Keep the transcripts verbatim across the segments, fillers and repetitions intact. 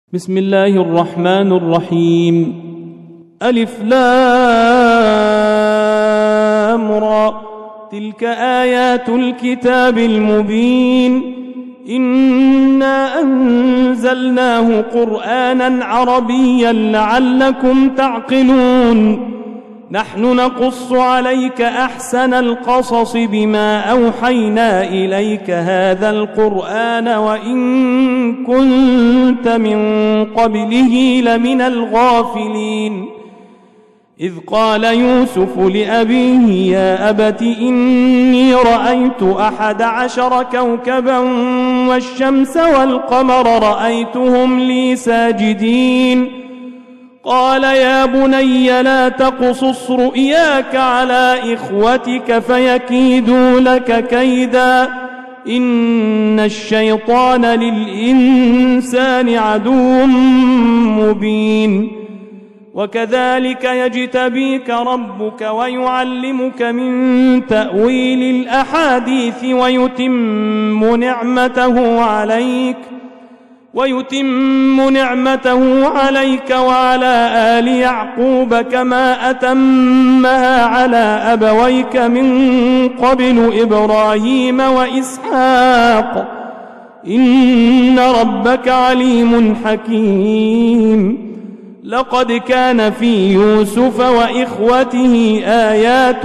بسم الله الرحمن الرحيم. ألف لام را، تلك آيات الكتاب المبين. إنا أنزلناه قرآنا عربيا لعلكم تعقلون. نحن نقص عليك أحسن القصص بما أوحينا إليك هذا القرآن وإن كنت من قبله لمن الغافلين. إذ قال يوسف لأبيه يا أبت إني رأيت أحد عشر كوكبا والشمس والقمر رأيتهم لي ساجدين. قال يا بني لا تقصص رؤياك على إخوتك فيكيدوا لك كيدا إن الشيطان للإنسان عدو مبين. وكذلك يجتبيك ربك ويعلمك من تأويل الأحاديث ويتم نعمته عليك ويتم نعمته عليك وعلى آل يعقوب كما أتمها على أبويك من قبل إبراهيم وإسحاق إن ربك عليم حكيم. لقد كان في يوسف وإخوته آيات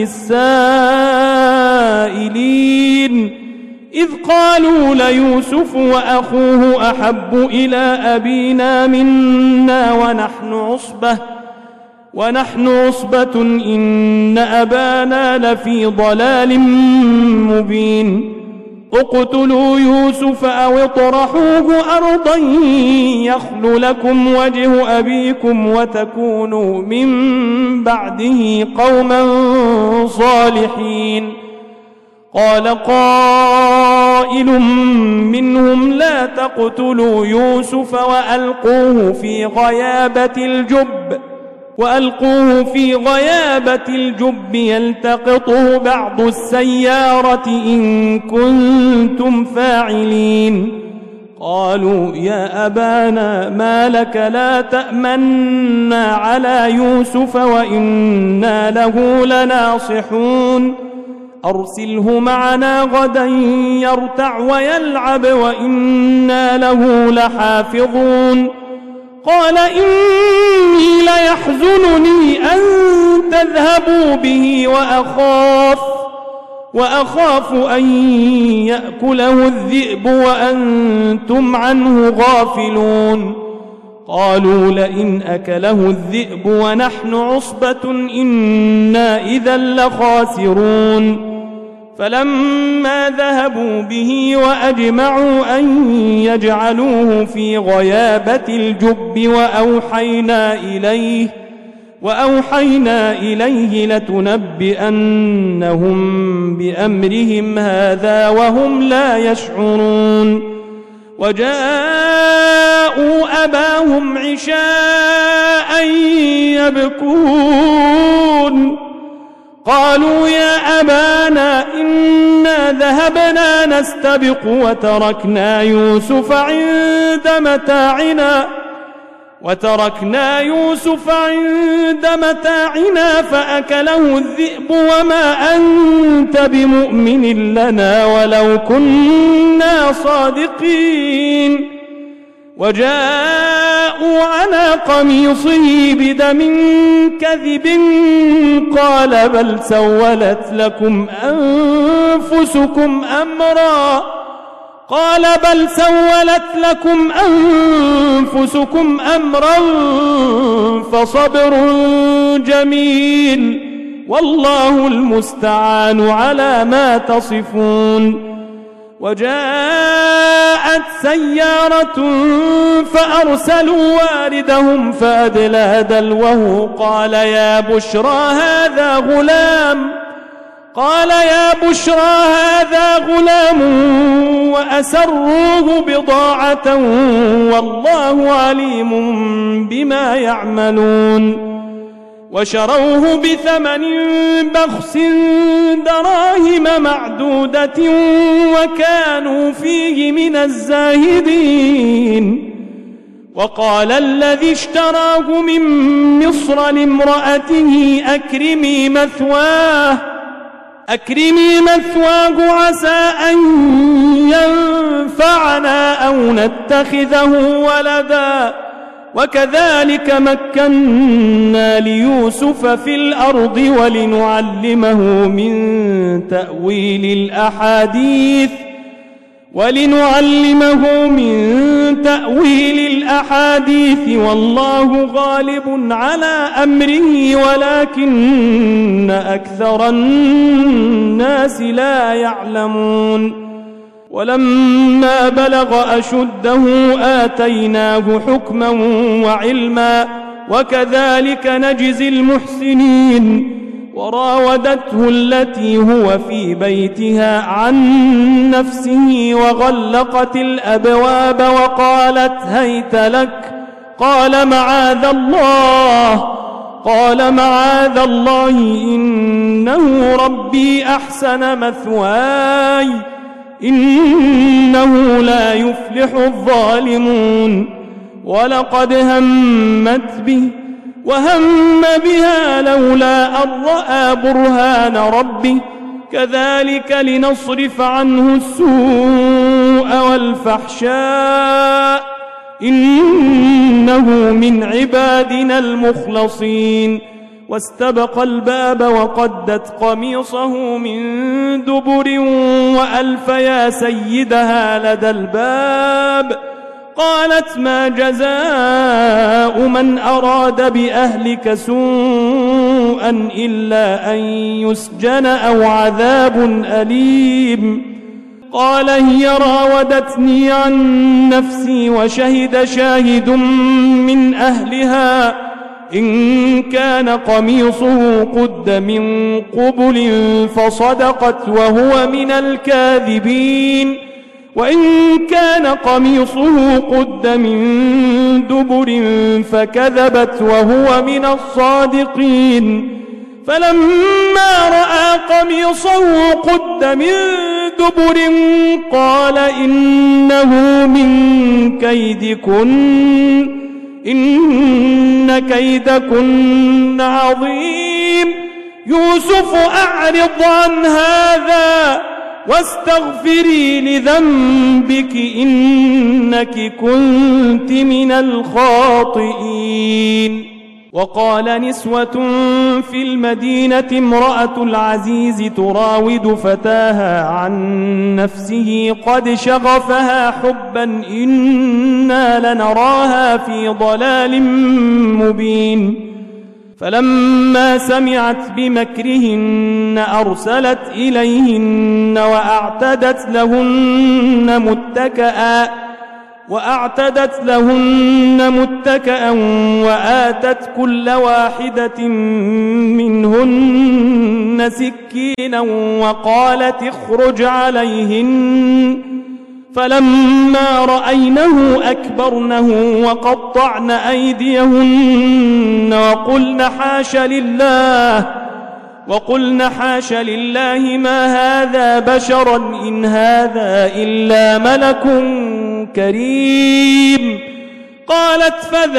للسائلين إذ قالوا ليوسف وأخوه أحب إلى أبينا منا ونحن عصبة ونحن عصبة إن أبانا لفي ضلال مبين. اقتلوا يوسف أو اطرحوه أرضا يخل لكم وجه أبيكم وتكونوا من بعده قوما صالحين. قال قائل منهم لا تقتلوا يوسف وألقوه في غيابة الجب وألقوه في غيابة الجب يلتقطه بعض السيارة إن كنتم فاعلين. قالوا يا أبانا ما لك لا تأمنا على يوسف وإنا له لناصحون. أرسله معنا غدا يرتع ويلعب وإنا له لحافظون. قال إني ليحزنني أن تذهبوا به وأخاف وأخاف أن يأكله الذئب وأنتم عنه غافلون. قالوا لئن أكله الذئب ونحن عصبة إنا إذا لخاسرون. فلما ذهبوا به وأجمعوا أن يجعلوه في غيابة الجب وأوحينا إليه وأوحينا إليه لتنبئنهم بأمرهم هذا وهم لا يشعرون. وجاءوا أباهم عشاء يبكون. قالوا يا أبانا إنا ذهبنا نستبق وتركنا يوسف عند متاعنا وتركنا يوسف عند متاعنا فأكله الذئب وما أنت بمؤمن لنا ولو كنا صادقين. وجاءوا على قميصه بدم كذب قال بل سولت لكم أنفسكم أمرا قال بل سولت لكم أنفسكم أمرا فصبر جميل والله المستعان على ما تصفون. وجاءت سيارة فأرسلوا واردهم فأدلى دلوه قال يا بشرى هذا غلام قال يا بشرى هذا غلام وأسروه بضاعة والله عليم بما يعملون. وشروه بثمن بخس دراهم معدودة وكانوا فيه من الزاهدين وقال الذي اشتراه من مصر لامرأته أكرمي مثواه أكرمي مثواه عسى أن ينفعنا أو نتخذه ولدا وكذلك مكنا ليوسف في الأرض ولنعلمه من تأويل الأحاديث ولنعلمه من تأويل الأحاديث والله غالب على أمره ولكن أكثر الناس لا يعلمون ولما بلغ أشده آتيناه حكما وعلما وكذلك نجزي المحسنين وراودته التي هو في بيتها عن نفسه وغلقت الأبواب وقالت هيت لك قال معاذ الله قال معاذ الله إنه ربي أحسن مثواي إنه لا يفلح الظالمون ولقد همت به وهم بها لولا أن رأى برهان ربه كذلك لنصرف عنه السوء والفحشاء إنه من عبادنا المخلصين واستبق الباب وقدت قميصه من دبر وألف يا سيدها لدى الباب قالت ما جزاء من أراد بأهلك سوءا إلا أن يسجن أو عذاب أليم قال هي راودتني عن نفسي وشهد شاهد من أهلها إن كان قميصه قد من قبل فصدقت وهو من الكاذبين وإن كان قميصه قد من دبر فكذبت وهو من الصادقين فلما رأى قميصه قد من دبر قال إنه من كيدكن إن كيدكن عظيم يوسف أعرض عن هذا واستغفري لذنبك إنك كنت من الخاطئين وقال نسوة في المدينة امرأة العزيز تراود فتاها عن نفسه قد شغفها حبا إنا لنراها في ضلال مبين فلما سمعت بمكرهن أرسلت إليهن وأعتدت لهن متكئا وأعتدت لهن متكئا وآتت كل واحدة منهن سكينا وقالت اخرج عليهن فلما رأينه أكبرنه وقطعن أيديهن وقلن حاش لله وقلن حاش لله ما هذا بشرا إن هذا إلا ملك كريم قالت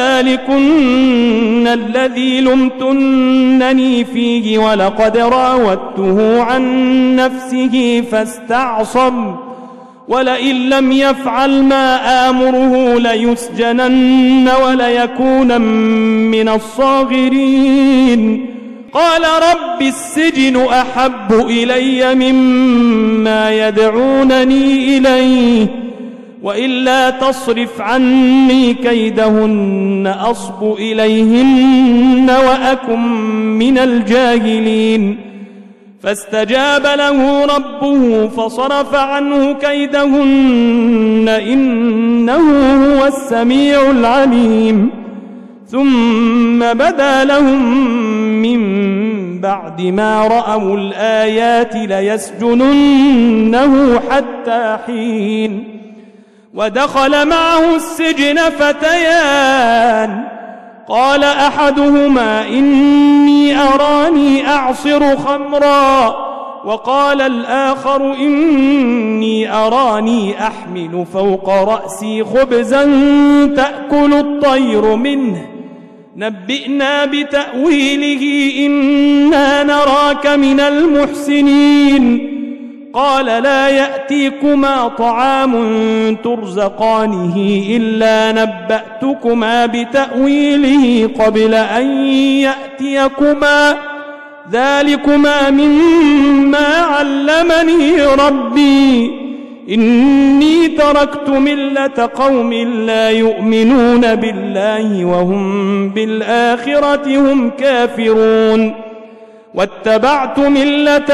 فذلكن الذي لمتنني فيه ولقد راودته عن نفسه فاستعصم ولئن لم يفعل ما آمره ليسجنن وليكون من الصاغرين قال رب السجن أحب إلي مما يدعونني إليه وإلا تصرف عني كيدهن أصب إليهن وأكن من الجاهلين فاستجاب له ربه فصرف عنه كيدهن إنه هو السميع العليم ثم بدا لهم من بعد ما رأوا الآيات ليسجننه حتى حين ودخل معه السجن فتيان قال أحدهما إني أراني أعصر خمرا وقال الآخر إني أراني أحمل فوق رأسي خبزا تأكل الطير منه نبئنا بتأويله إنا نراك من المحسنين قال لا يأتيكما طعام ترزقانه إلا نبأتكما بتأويله قبل أن يأتيكما ذلكما مما علمني ربي إني تركت ملة قوم لا يؤمنون بالله وهم بالآخرة هم كافرون واتبعت ملة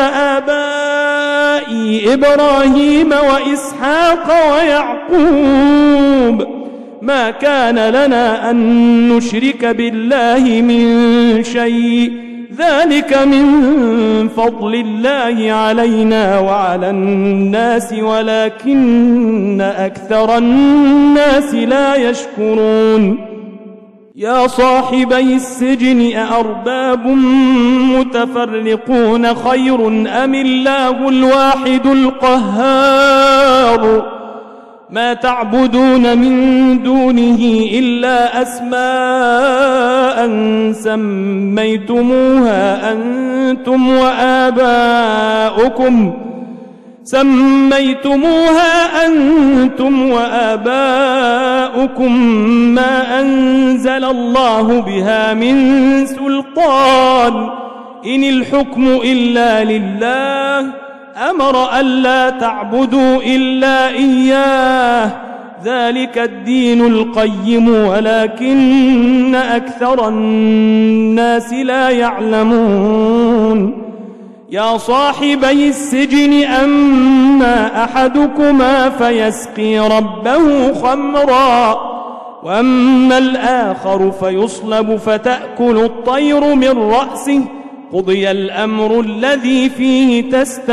آبائي إبراهيم وإسحاق ويعقوب ما كان لنا أن نشرك بالله من شيء ذلك من فضل الله علينا وعلى الناس ولكن أكثر الناس لا يشكرون يا صاحبي السجن أأرباب متفرقون خير أم الله الواحد القهار ما تعبدون من دونه إلا أسماء سميتموها أنتم وآباؤكم سميتموها أنتم وآباؤكم ما أنزل الله بها من سلطان إن الحكم إلا لله أمر ألا تعبدوا إلا إياه ذلك الدين القيم ولكن أكثر الناس لا يعلمون يا صاحبي السجن أما أحدكما فيسقي ربه خمرا وأما الآخر فيصلب فتأكل الطير من رأسه قضي الأمر الذي فيه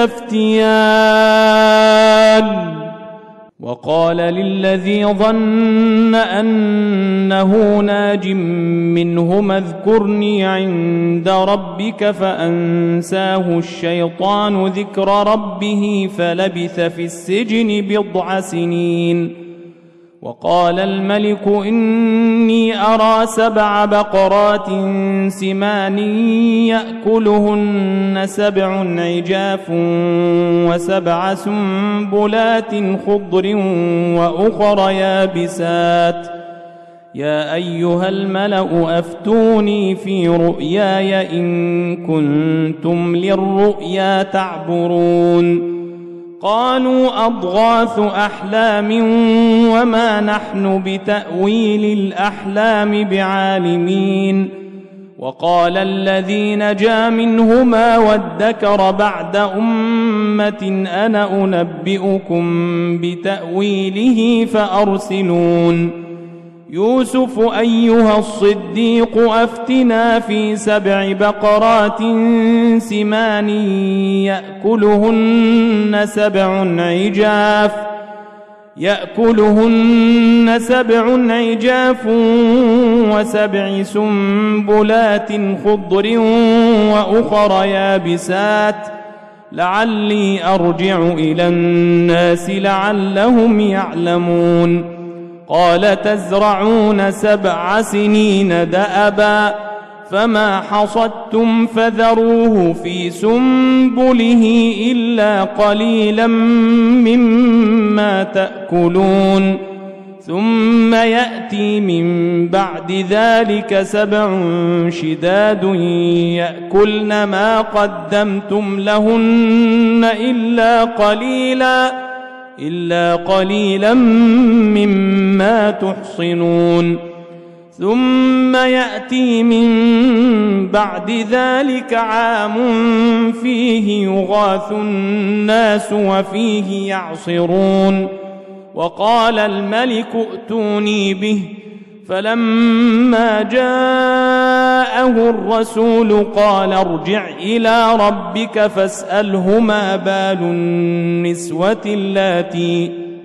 تستفتيان وقال للذي ظن أنه ناج منهما اذكرني عند ربك فأنساه الشيطان ذكر ربه فلبث في السجن بضع سنين وقال الملك إني أرى سبع بقرات سمان يأكلهن سبع عجاف وسبع سنبلات خضر وأخر يابسات يا أيها الملأ أفتوني في رؤياي إن كنتم للرؤيا تعبرون قالوا أضغاث أحلام وما نحن بتأويل الأحلام بعالمين وقال الذي نجا منهما وادكر بعد أمة أنا أنبئكم بتأويله فأرسلون يوسف أيها الصديق أفتنا في سبع بقرات سمان يأكلهن سبع عجاف يأكلهن سبع عجاف وسبع سنبلات خضر وأخر يابسات لعلي أرجع إلى الناس لعلهم يعلمون قال تزرعون سبع سنين دأبا فما حصدتم فذروه في سنبله إلا قليلا مما تأكلون ثم يأتي من بعد ذلك سبع شداد يأكلن ما قدمتم لهن إلا قليلا إلا قليلا مما تحصنون ثم يأتي من بعد ذلك عام فيه يغاث الناس وفيه يعصرون وقال الملك ائتوني به فلما جاءه الرسول قال ارجع إلى ربك فاسأله ما بال النسوة اللاتي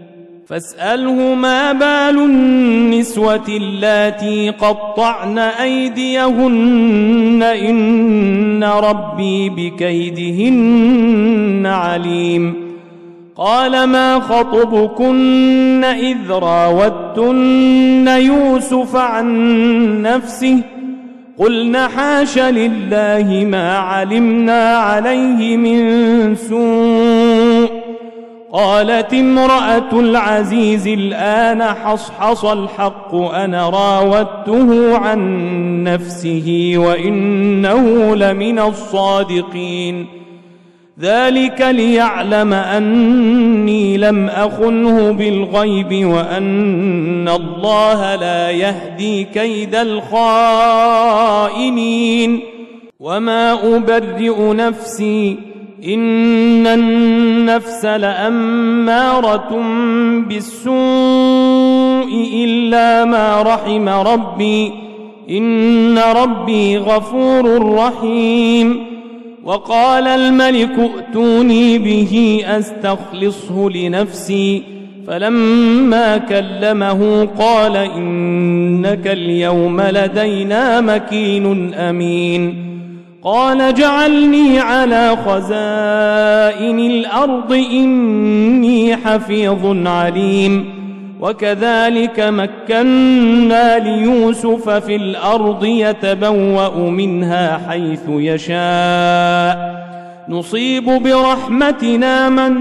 فاسأله ما بال النسوة اللاتي قطعن أيديهن إن ربي بكيدهن عليم. قال ما خطبكن إذ راوتن يوسف عن نفسه قلن حاش لله ما علمنا عليه من سوء. قالت امرأة العزيز الآن حصحص الحق أنا راودته عن نفسه وإنه لمن الصادقين. ذلك ليعلم أني لم أخنه بالغيب وأن الله لا يهدي كيد الخائنين. وما أبرئ نفسي إن النفس لأمارة بالسوء إلا ما رحم ربي إن ربي غفور رحيم. وقال الملك ائتوني به أستخلصه لنفسي فلما كلمه قال إنك اليوم لدينا مكين أمين. قال اجعلني على خزائن الأرض إني حفيظ عليم. وكذلك مكنا ليوسف في الأرض يتبوأ منها حيث يشاء نصيب برحمتنا من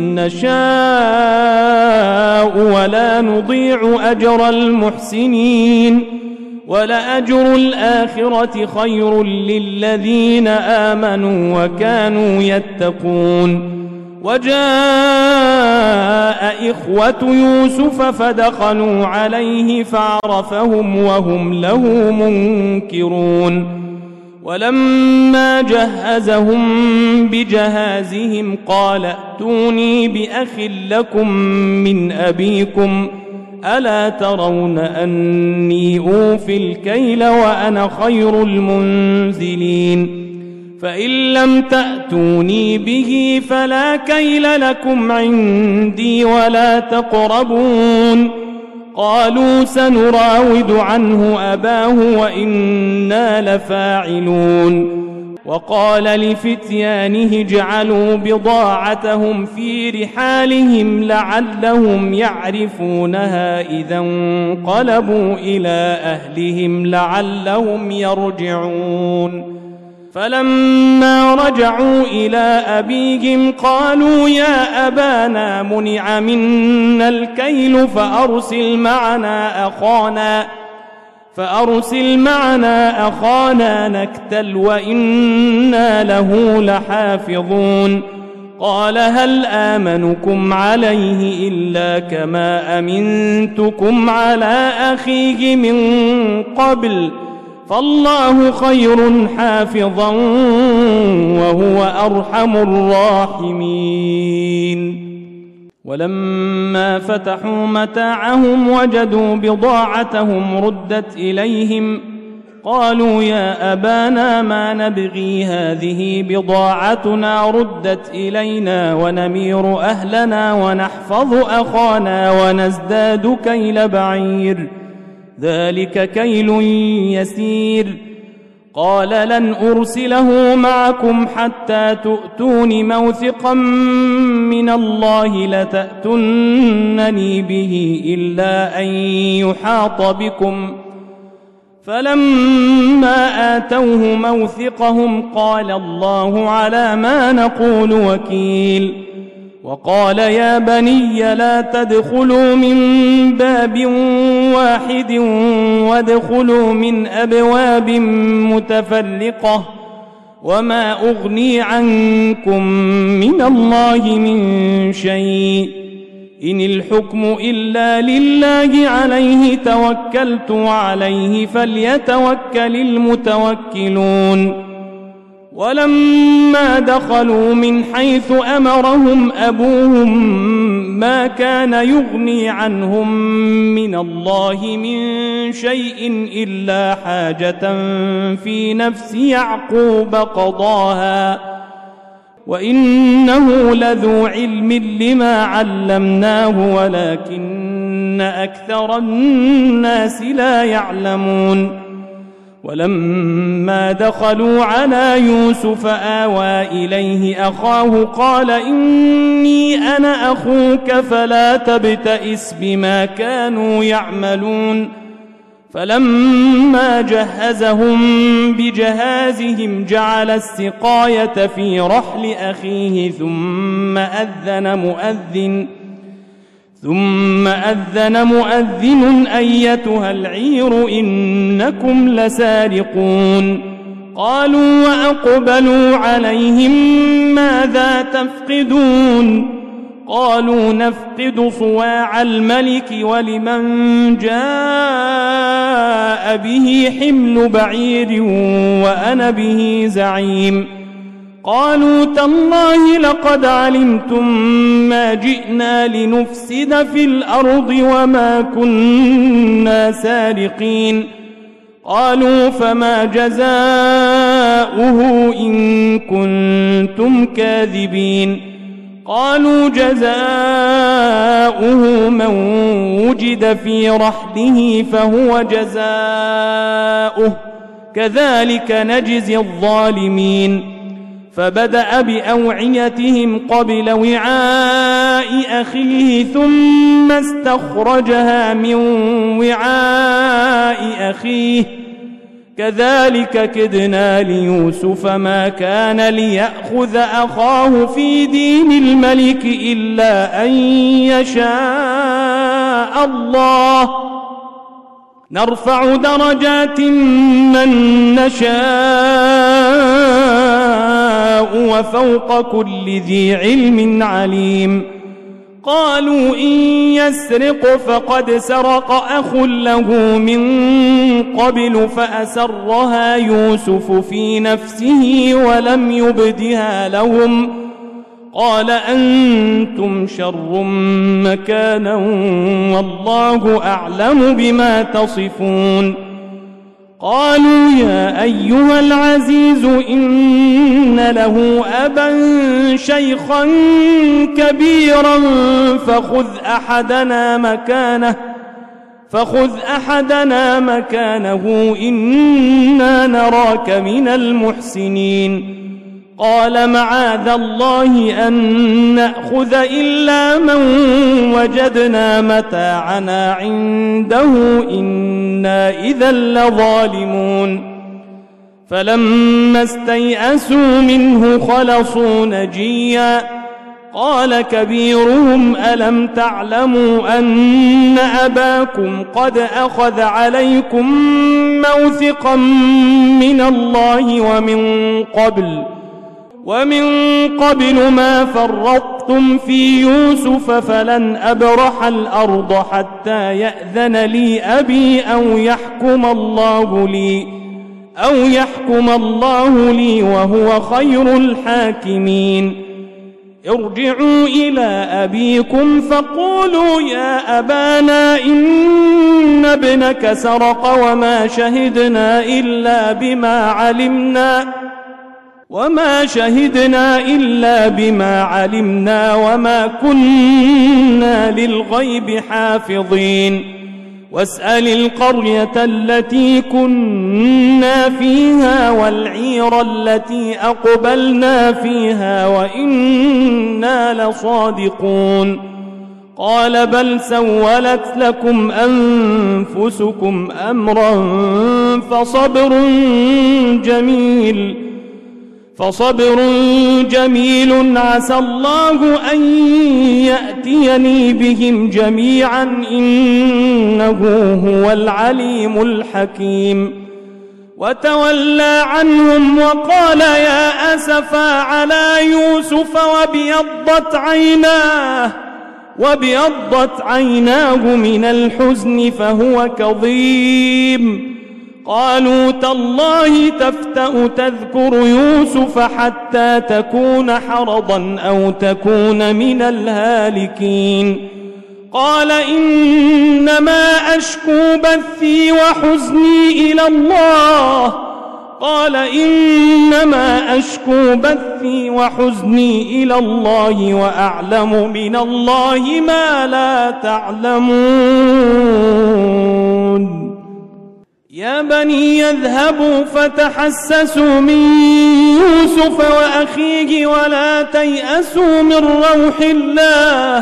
نشاء ولا نضيع أجر المحسنين. ولأجر الآخرة خير للذين آمنوا وكانوا يتقون. وجاء إخوة يوسف فدخلوا عليه فعرفهم وهم له منكرون. ولما جهزهم بجهازهم قال ائتوني بأخ لكم من أبيكم ألا ترون أني أوفي الكيل وأنا خير المنزلين. فإن لم تأتوني به فلا كيل لكم عندي ولا تقربون. قالوا سنراود عنه أباه وإنا لفاعلون. وقال لفتيانه اجعلوا بضاعتهم في رحالهم لعلهم يعرفونها إذا انقلبوا إلى أهلهم لعلهم يرجعون. فلما رجعوا إلى أبيهم قالوا يا أبانا منع منا الكيل فأرسل معنا أخانا فأرسل معنا أخانا نكتل وإنا له لحافظون. قال هل آمنكم عليه إلا كما أمنتكم على أخيه من قبل فالله خير حافظا وهو أرحم الراحمين. ولما فتحوا متاعهم وجدوا بضاعتهم ردت إليهم قالوا يا أبانا ما نبغي هذه بضاعتنا ردت إلينا ونمير أهلنا ونحفظ أخانا ونزداد كيل بعير ذلك كيل يسير. قال لن أرسله معكم حتى تؤتون موثقا من الله لتأتونني به إلا أن يحاط بكم. فلما آتوه موثقهم قال الله على ما نقول وكيل. وقال يا بني لا تدخلوا من باب واحد وادخلوا من أبواب متفرقة وما أغني عنكم من الله من شيء إن الحكم إلا لله عليه توكلت وعليه فليتوكل المتوكلون. ولما دخلوا من حيث أمرهم أبوهم ما كان يغني عنهم من الله من شيء إلا حاجة في نفس يعقوب قضاها وإنه لذو علم لما علمناه ولكن أكثر الناس لا يعلمون ولما دخلوا على يوسف آوى إليه أخاه قال إني أنا أخوك فلا تبتئس بما كانوا يعملون فلما جهزهم بجهازهم جعل السقاية في رحل أخيه ثم أذن مؤذن ثم أذن مؤذن أيتها العير إنكم لسارقون قالوا وأقبلوا عليهم ماذا تفقدون قالوا نفقد صواع الملك ولمن جاء به حمل بعير وأنا به زعيم قالوا تالله لقد علمتم ما جئنا لنفسد في الأرض وما كنا سارقين قالوا فما جزاؤه إن كنتم كاذبين قالوا جزاؤه من وجد في رحله فهو جزاؤه كذلك نجزي الظالمين فبدأ بأوعيتهم قبل وعاء أخيه ثم استخرجها من وعاء أخيه كذلك كدنا ليوسف ما كان ليأخذ أخاه في دين الملك إلا أن يشاء الله نرفع درجات من نشاء وفوق كل ذي علم عليم قالوا إن يسرق فقد سرق أخ له من قبل فأسرها يوسف في نفسه ولم يبدها لهم قال أنتم شر مكانا والله أعلم بما تصفون قالوا يا أيها العزيز إن له أبا شيخا كبيرا فخذ أحدنا مكانه فخذ أحدنا مكانه إنا نراك من المحسنين قال معاذ الله أن نأخذ إلا من وجدنا متاعنا عنده إنا إذا لظالمون فلما استيئسوا منه خلصوا نجيا قال كبيرهم ألم تعلموا أن أباكم قد أخذ عليكم موثقا من الله ومن قبل ومن قبل ما فرطتم في يوسف فلن أبرح الأرض حتى يأذن لي أبي أو يحكم الله لي أو يحكم الله لي وهو خير الحاكمين ارجعوا إلى أبيكم فقولوا يا أبانا إن ابنك سرق وما شهدنا إلا بما علمنا وما شهدنا إلا بما علمنا وما كنا للغيب حافظين واسأل القرية التي كنا فيها والعير التي أقبلنا فيها وإنا لصادقون قال بل سولت لكم أنفسكم أمرا فصبر جميل فصبر جميل عسى الله أن يأتيني بهم جميعا إنه هو العليم الحكيم وتولى عنهم وقال يا أسفا على يوسف وابيضت عيناه وابيضت عيناه من الحزن فهو كظيم قالوا تالله تفتأ تذكر يوسف حتى تكون حرضا أو تكون من الهالكين قال إنما أشكو بثي وحزني إلى الله قال إنما أشكو بثي وحزني إلى الله وأعلم من الله ما لا تعلمون يا بني يذهبوا فتحسسوا من يوسف وأخيه ولا تيأسوا من روح الله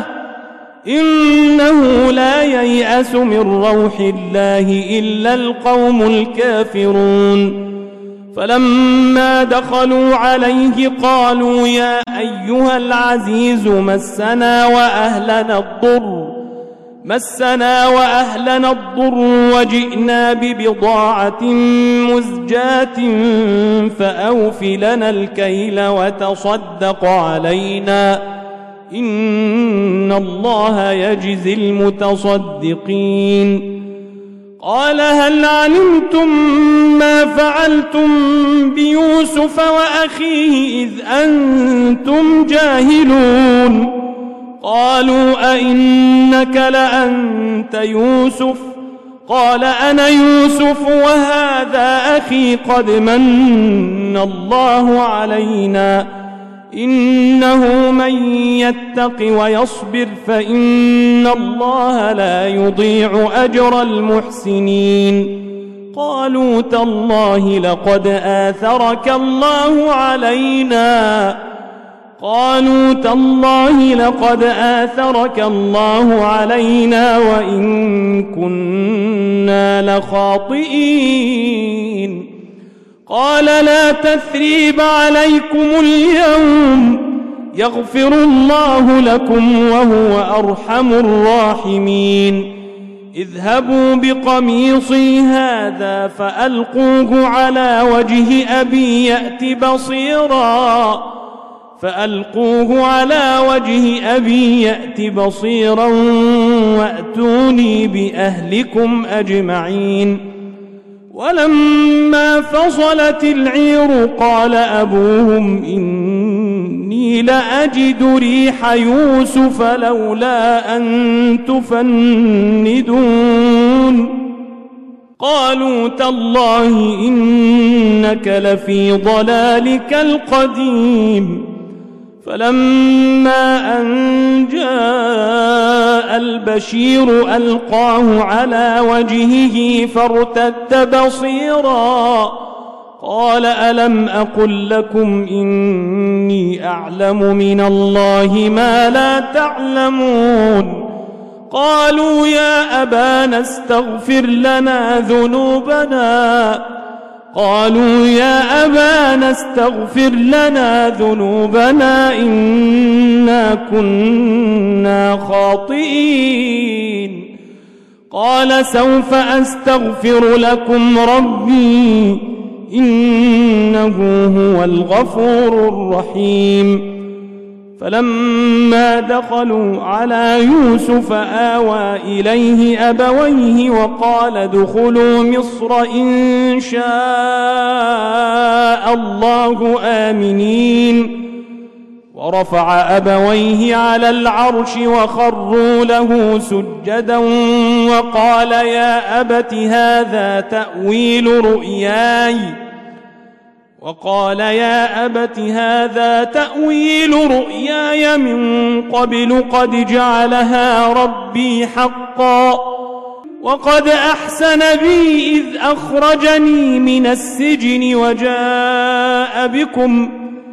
إنه لا ييأس من روح الله إلا القوم الكافرون فلما دخلوا عليه قالوا يا أيها العزيز مسنا وأهلنا الضر مسنا وأهلنا الضر وجئنا ببضاعة مزجاة فأوف لنا الكيل وتصدق علينا إن الله يجزي المتصدقين قال هل علمتم ما فعلتم بيوسف وأخيه إذ أنتم جاهلون قالوا أئنك لأنت يوسف قال أنا يوسف وهذا أخي قد من الله علينا إنه من يتق ويصبر فإن الله لا يضيع أجر المحسنين قالوا تالله لقد آثرك الله علينا قالوا تالله لقد آثرك الله علينا وإن كنا لخاطئين قال لا تثريب عليكم اليوم يغفر الله لكم وهو أرحم الراحمين اذهبوا بقميصي هذا فألقوه على وجه أبي يأت بصيرا فألقوه على وجه أبي يأت بصيرا وأتوني بأهلكم أجمعين ولما فصلت العير قال أبوهم إني لأجد ريح يوسف لولا أن تفندون قالوا تالله إنك لفي ضلالك القديم فلما أن جاء البشير ألقاه على وجهه فارتد بصيرا قال ألم أقل لكم إني أعلم من الله ما لا تعلمون قالوا يا أبانا استغفر لنا ذنوبنا قالوا يا أبانا استغفر لنا ذنوبنا إنا كنا خاطئين قال سوف أستغفر لكم ربي إنه هو الغفور الرحيم فلما دخلوا على يوسف آوى إليه أبويه وقال ادخلوا مصر إن شاء الله آمنين ورفع أبويه على العرش وخروا له سجدا وقال يا أبت هذا تأويل رؤياي وقال يا أبت هذا تأويل رؤياي من قبل قد جعلها ربي حقا وقد أحسن بي إذ أخرجني من السجن وجاء بكم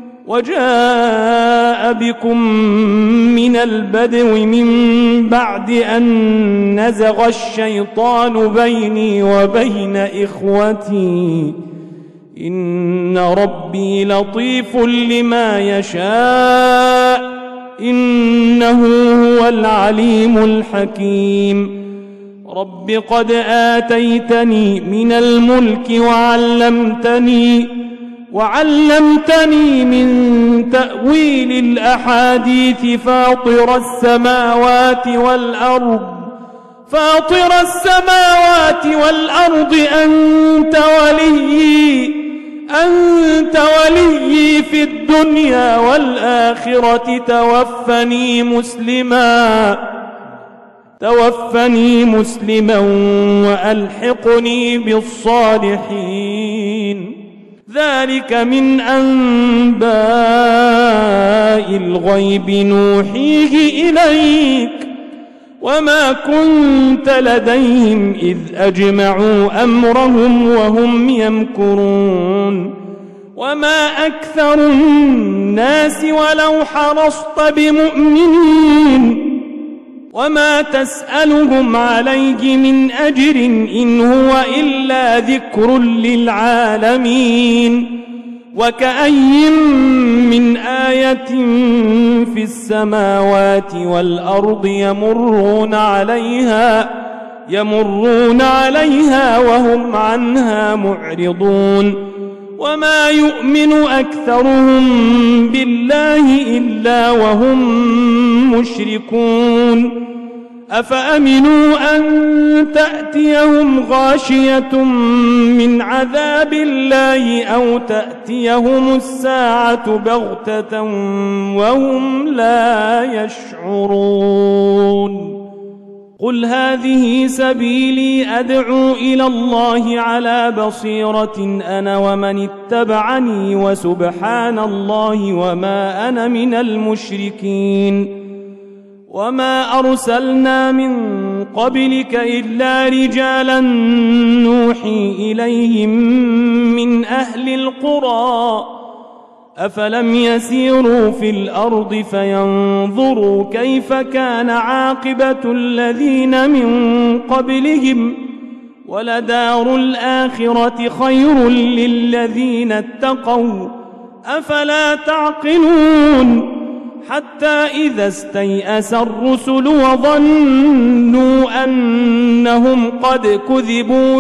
وجاء بكم من البدو من بعد أن نزغ الشيطان بيني وبين إخوتي إن ربي لطيف لما يشاء إنه هو العليم الحكيم رب قد آتيتني من الملك وعلمتني وعلمتني من تأويل الأحاديث فاطر السماوات والأرض فاطر السماوات والأرض أنت وليي أنت وليي في الدنيا والآخرة توفني مسلما توفني مسلما وألحقني بالصالحين ذلك من أنباء الغيب نوحيه إليك وما كنت لديهم إذ أجمعوا أمرهم وهم يمكرون وما أكثر الناس ولو حرصت بمؤمنين وما تسألهم عليه من أجر إن هو إلا ذكر للعالمين وكأي من آية في السماوات والأرض يمرون عليها يمرون عليها وهم عنها معرضون وما يؤمن أكثرهم بالله إلا وهم مشركون أفأمنوا أن تأتيهم غاشية من عذاب الله أو تأتيهم الساعة بغتة وهم لا يشعرون قل هذه سبيلي أدعو إلى الله على بصيرة أنا ومن اتبعني وسبحان الله وما أنا من المشركين وما أرسلنا من قبلك إلا رجالا نوحي إليهم من أهل القرى أفلم يسيروا في الأرض فينظروا كيف كان عاقبة الذين من قبلهم ولدار الآخرة خير للذين اتقوا أفلا تعقلون حتى إذا استيأس الرسل وظنوا أنهم قد كذبوا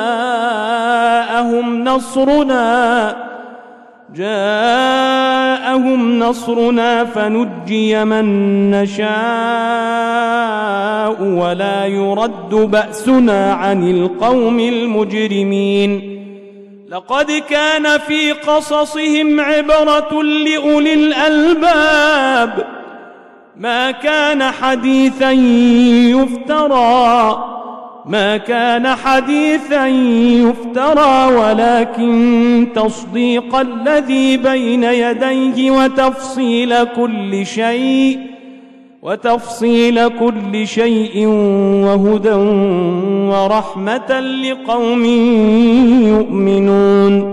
جاءهم نصرنا جاءهم نصرنا فنجي من نشاء ولا يرد بأسنا عن القوم المجرمين لقد كان في قصصهم عبرة لأولي الألباب ما كان حديثا يفترى ما كان حديثا يفترى ولكن تصديق الذي بين يديه وتفصيل كل شيء وتفصيل كل شيء وهدى ورحمة لقوم يؤمنون